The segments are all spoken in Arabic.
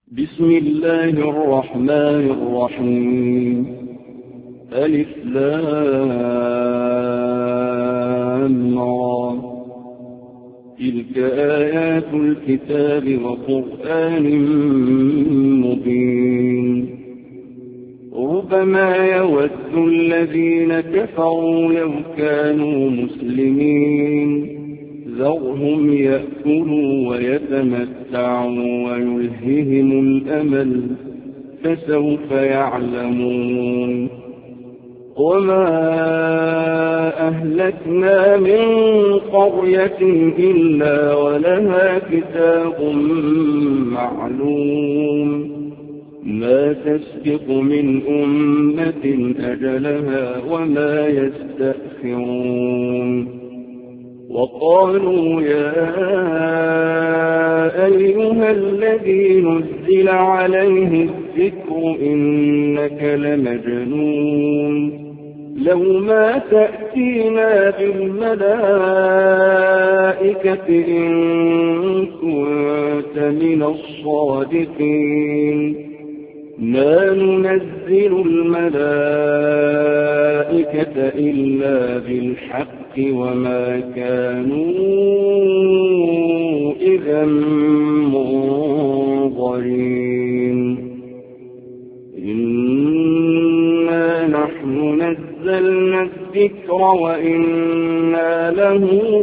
بسم الله الرحمن الرحيم. ألف لام را. تلك آيات الكتاب وقرآن مبين. ربما يود الذين كفروا لو كانوا مسلمين ذرهم يأكلوا ويتمتعوا ويلههم الأمل فسوف يعلمون. وما أهلكنا من قرية إلا ولها كتاب معلوم ما تسبق من أمة أجلها وما يستأخرون. وقالوا يا أيها الذي نزل عليه الذكر إنك لمجنون لو ما تأتينا بالملائكة إن كنت من الصادقين. ما ننزل الملائكة إلا بالحق وما كانوا إذا منظرين. إنا نحن نزلنا الذكر وإنا له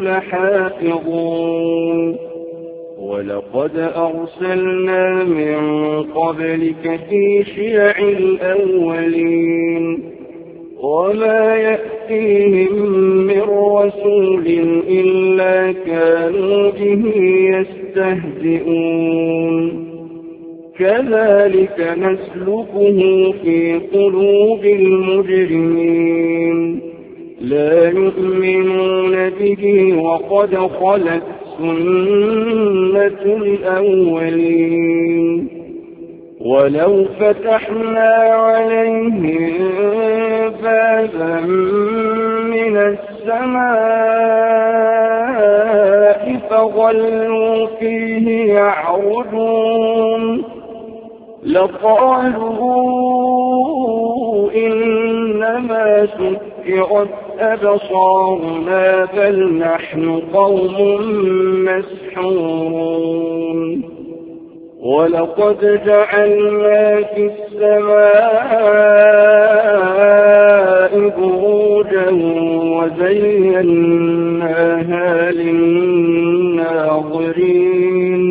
لحافظون. ولقد أرسلنا من قبلك في شيع الأولين وما يأتيهم من رسول إلا كانوا به يستهزئون. كذلك نسلكه في قلوب المجرمين لا يؤمنون به وقد خلت سنة الأولين. ولو فتحنا عليهم بابا من السماء فظلوا فيه يعرجون لقالوا إنما سكرت أبصارنا بل نحن قوم مسحورون. ولقد جعلنا في السماء بروجا وزيناها للناظرين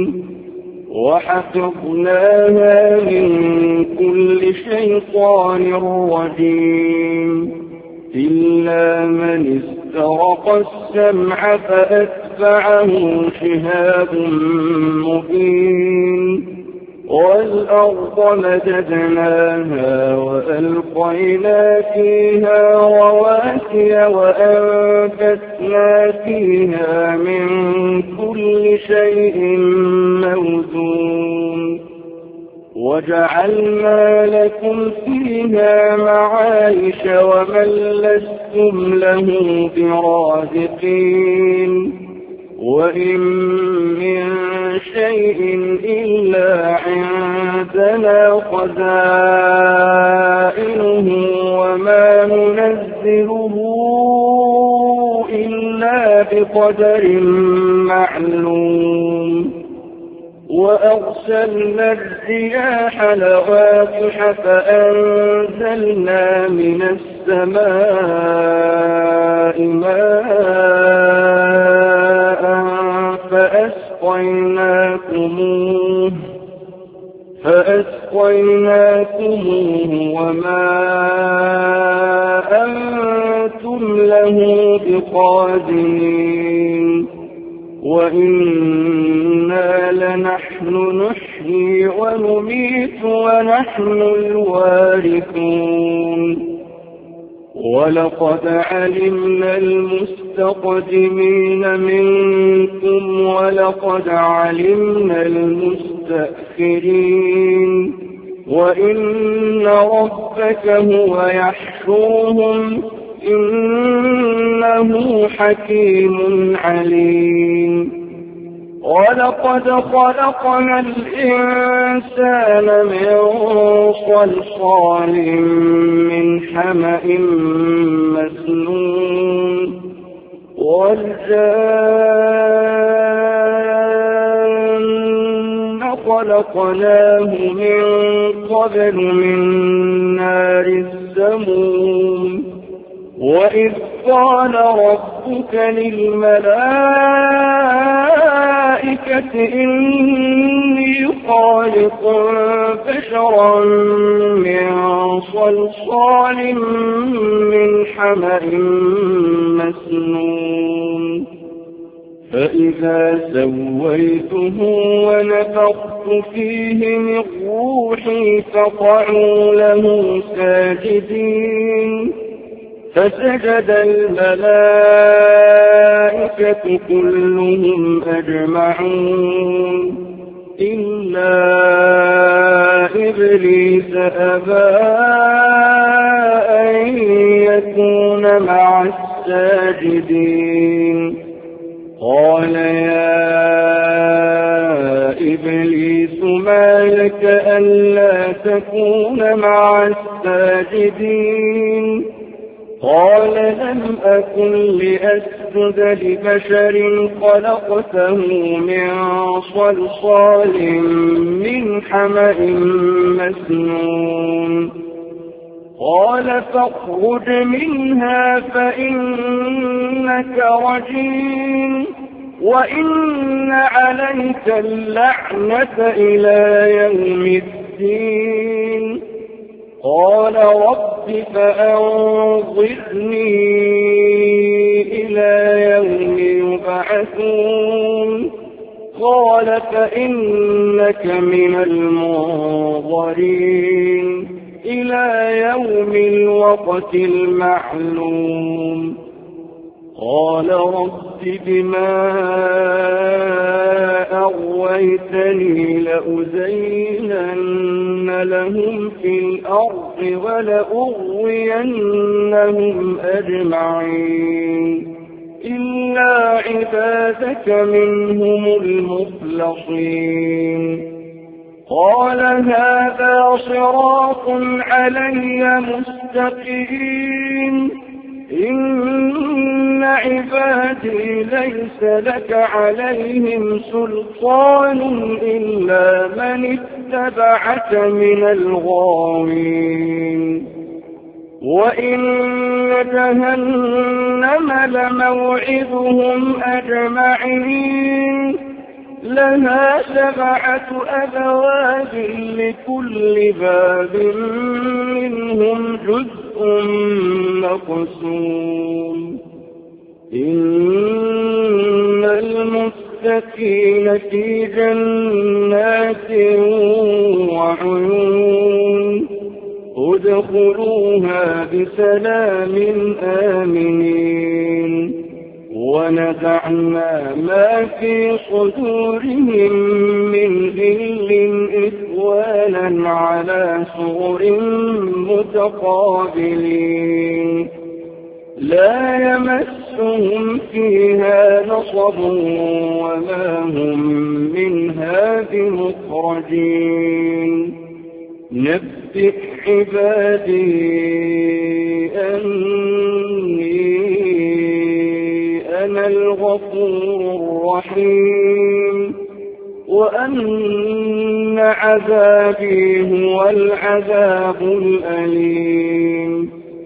وحفظناها من كل شيطان رجيم إلا من استرق السمع فأتبعه شهاب مبين. والأرض مددناها وألقينا فيها رواسي وأنبتنا فيها من كل شيء موزون. وجعلنا لكم فيها معايش ومن لستم له برازقين. وإن من شيء إلا عندنا خزائنه وما ننزله إلا بقدر معلوم. وأرسلنا الرياح لواقح فأنزلنا من السماء ماء فأسقيناكموه وما أنتم له بقادرين. وإنا لنحن نحيي ونميت ونحن الوارثون. ولقد علمنا المستقدمين منكم ولقد علمنا المستأخرين. وإن ربك هو يحشرهم إنه حكيم عليم. ولقد خلقنا الإنسان من صلصال من حمأ مسنون والجان خلقناه من قبل من نار السموم وإذ قال ربك للملائكة إني خالق بشرا من صلصال من حمأ مسنون فإذا سويته ونفخت فيه من روحي فقعوا له ساجدين فسجد الملائكة كلهم أجمعون إلا إبليس أبى أن يكون مع الساجدين قال يا إبليس ما لك ألا تكون مع الساجدين قال لم أكن لأسجد لبشر خلقته من صلصال من حمأ مسنون قال فاخرج منها فإنك رجيم وإن عليك اللعنة إلى يوم الدين قال رب فأنظرني إلى يوم يبعثون قال فإنك من المنظرين إلى يوم الوقت المعلوم قال رب بما أغويتني لأزينن لهم في الأرض ولأغوينهم أجمعين إلا عبادك منهم المخلصين قال هذا صراط علي مستقيم إن عبادي ليس لك عليهم سلطان إلا من اتبعك من الغاوين وإن جهنم لموعدهم أجمعين لها 7 أبواب لكل باب منهم جزء مقسوم إن المتقين في جنات وعيون ادخلوها بسلام آمنين ونزعنا ما في صدورهم من غل إخوانا على سرر متقابلين لا يمسهم فيها نصب وما هم منها بمخرجين نبئ عبادي أني أنا الغفور الرحيم وأن عذابي هو العذاب الأليم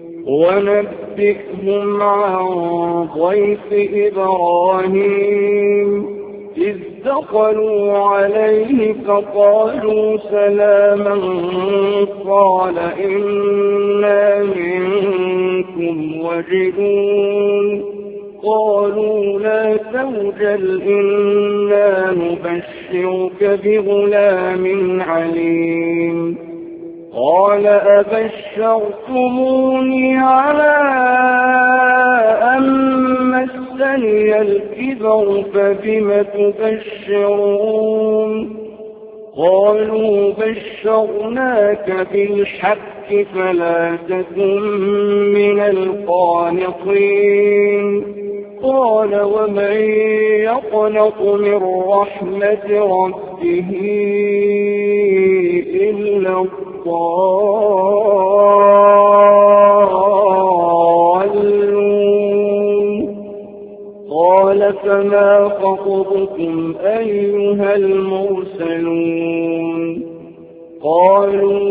ونبئهم عن ضيف إبراهيم إذ دخلوا عليه فقالوا سلاما قال إنا منكم وجلون قالوا لا توجل إنا نبشرك بغلام عليم قال أبشرتموني على أن مسني الكبر فبم تبشرون قالوا بشرناك بالحق فلا تكن من القانطين قال ومن يقنط من رحمة ربه إلا الضالون قال فما خطبكم أيها المرسلون قالوا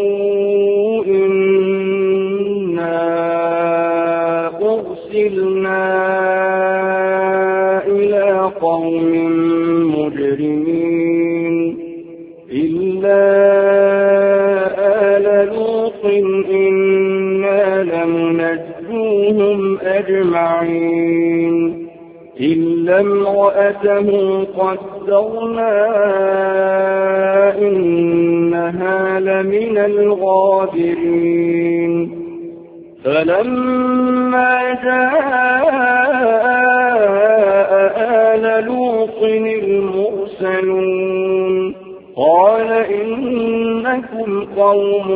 إنا أرسلنا إلى قوم مجرمين إلا آل لوط إنا لمنجوهم أجمعين إلا امرأته قدرنا إنها لمن الغابرين فلما جاء آل لوط المرسلون قال إنكم قوم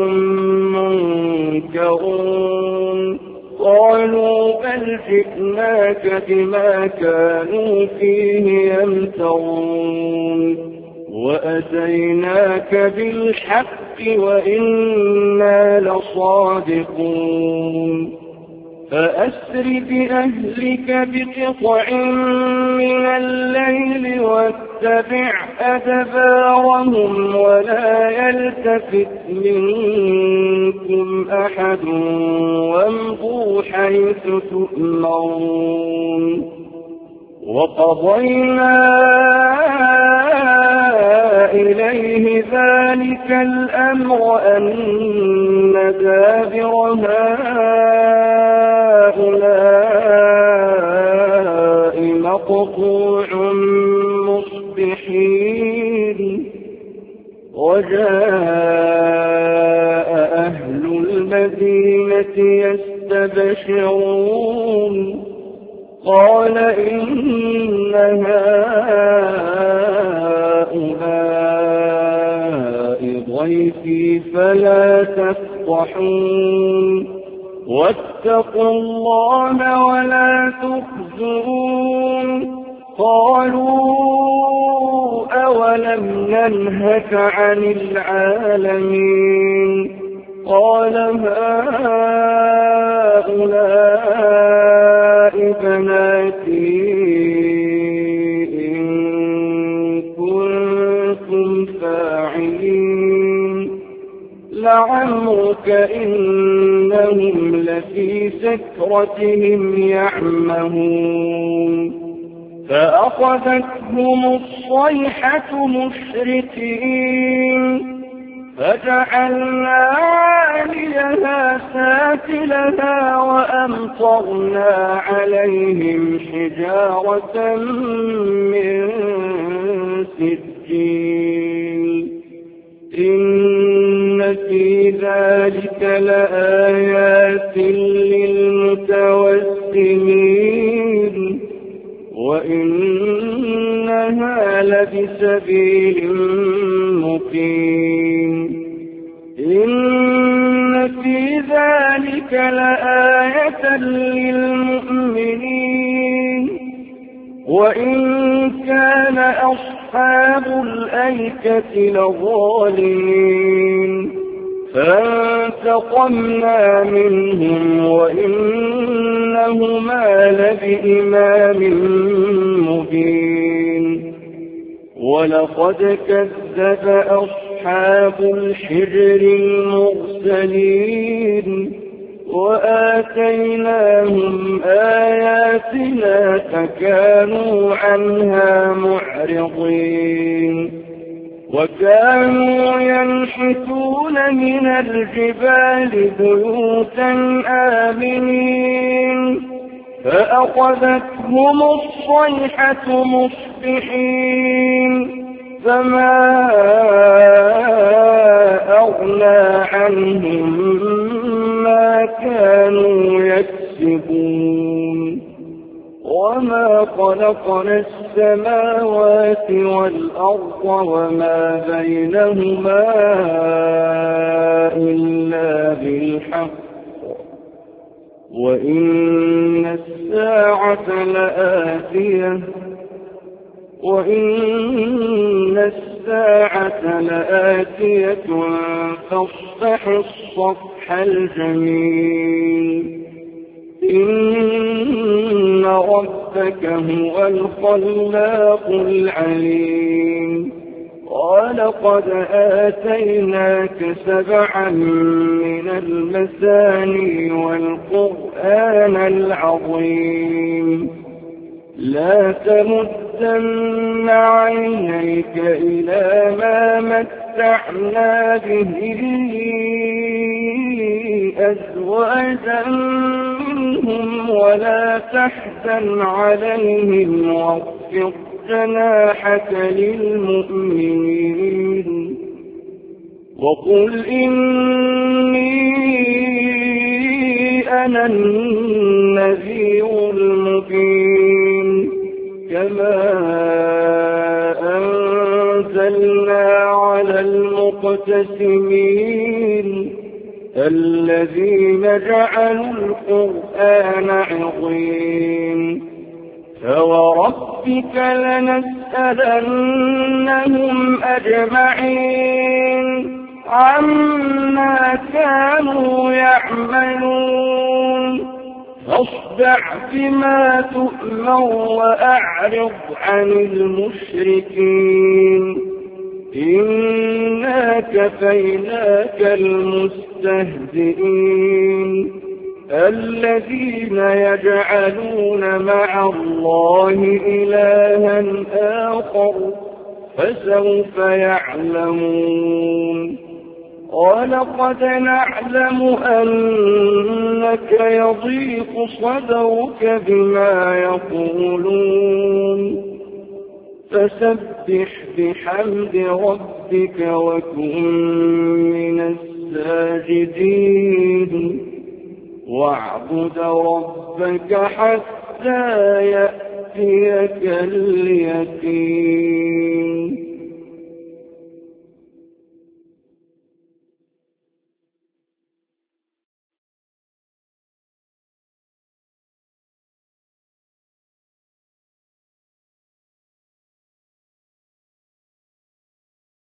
منكرون قالوا بل جئناك بما كانوا فيه يمترون وأتيناك بالحق وإنا لصادقون فأسر بأهلك بقطع من الليل واتبع أدبارهم ولا يلتفت منكم أحد وامضوا حيث تؤمرون وقضينا إليه ذلك الأمر أن دابر هؤلاء مقطوع مصبحين وجاء أهل المدينة يستبشرون قال إن هؤلاء ضيفي فلا تفضحون واتقوا الله ولا تخزون قالوا أولم ننهك عن العالمين قال هؤلاء بناتي إن كنتم فاعلين لعمرك إنهم لفي سكرتهم يعمهون فأخذتهم الصيحة مشركين فجعلنا عاليها سافلها وأمطرنا عليهم حجارة من سجيل إن في ذلك لآيات للمتوسمين وإنها لبسبيل مقيم إن في ذلك لآية للمؤمنين وإن كان أصحاب الأيكة لظالمين فانتقمنا منهم وإنهما لبإمام مبين ولقد كذب أصحاب الحجر المرسلين وآتيناهم آياتنا فكانوا عنها معرضين وكانوا ينحتون من الجبال بيوتا آمنين فأخذتهم الصيحة مصبحين فما أغنى عنهم ما كانوا يكسبون وما خلقنا السماوات والأرض وما بينهما إلا بالحق وإن الساعة لآتية فاصفح الصفح الجميل إن ربك هو الخلاق العليم ولقد آتيناك 7 من المثاني والقرآن العظيم لا تمدن عينيك إلى ما متعنا به أزواجا منهم ولا تحزن عليهم واخفض جناحك للمؤمنين وقل إني أنا النذير المبين كما أنزلنا على المقتسمين الذين جعلوا القرآن عظيم فوربك لنسألنهم أجمعين عما كانوا يعملون فاصدع بما تؤمر وأعرض عن المشركين إنا كفيناك المستهزئين الذين يجعلون مع الله إلها آخر فسوف يعلمون ولقد نعلم أنك يضيق صدرك بما يقولون فسبح بحمد ربك وكن من الساجدين واعبد ربك حتى يأتيك اليقين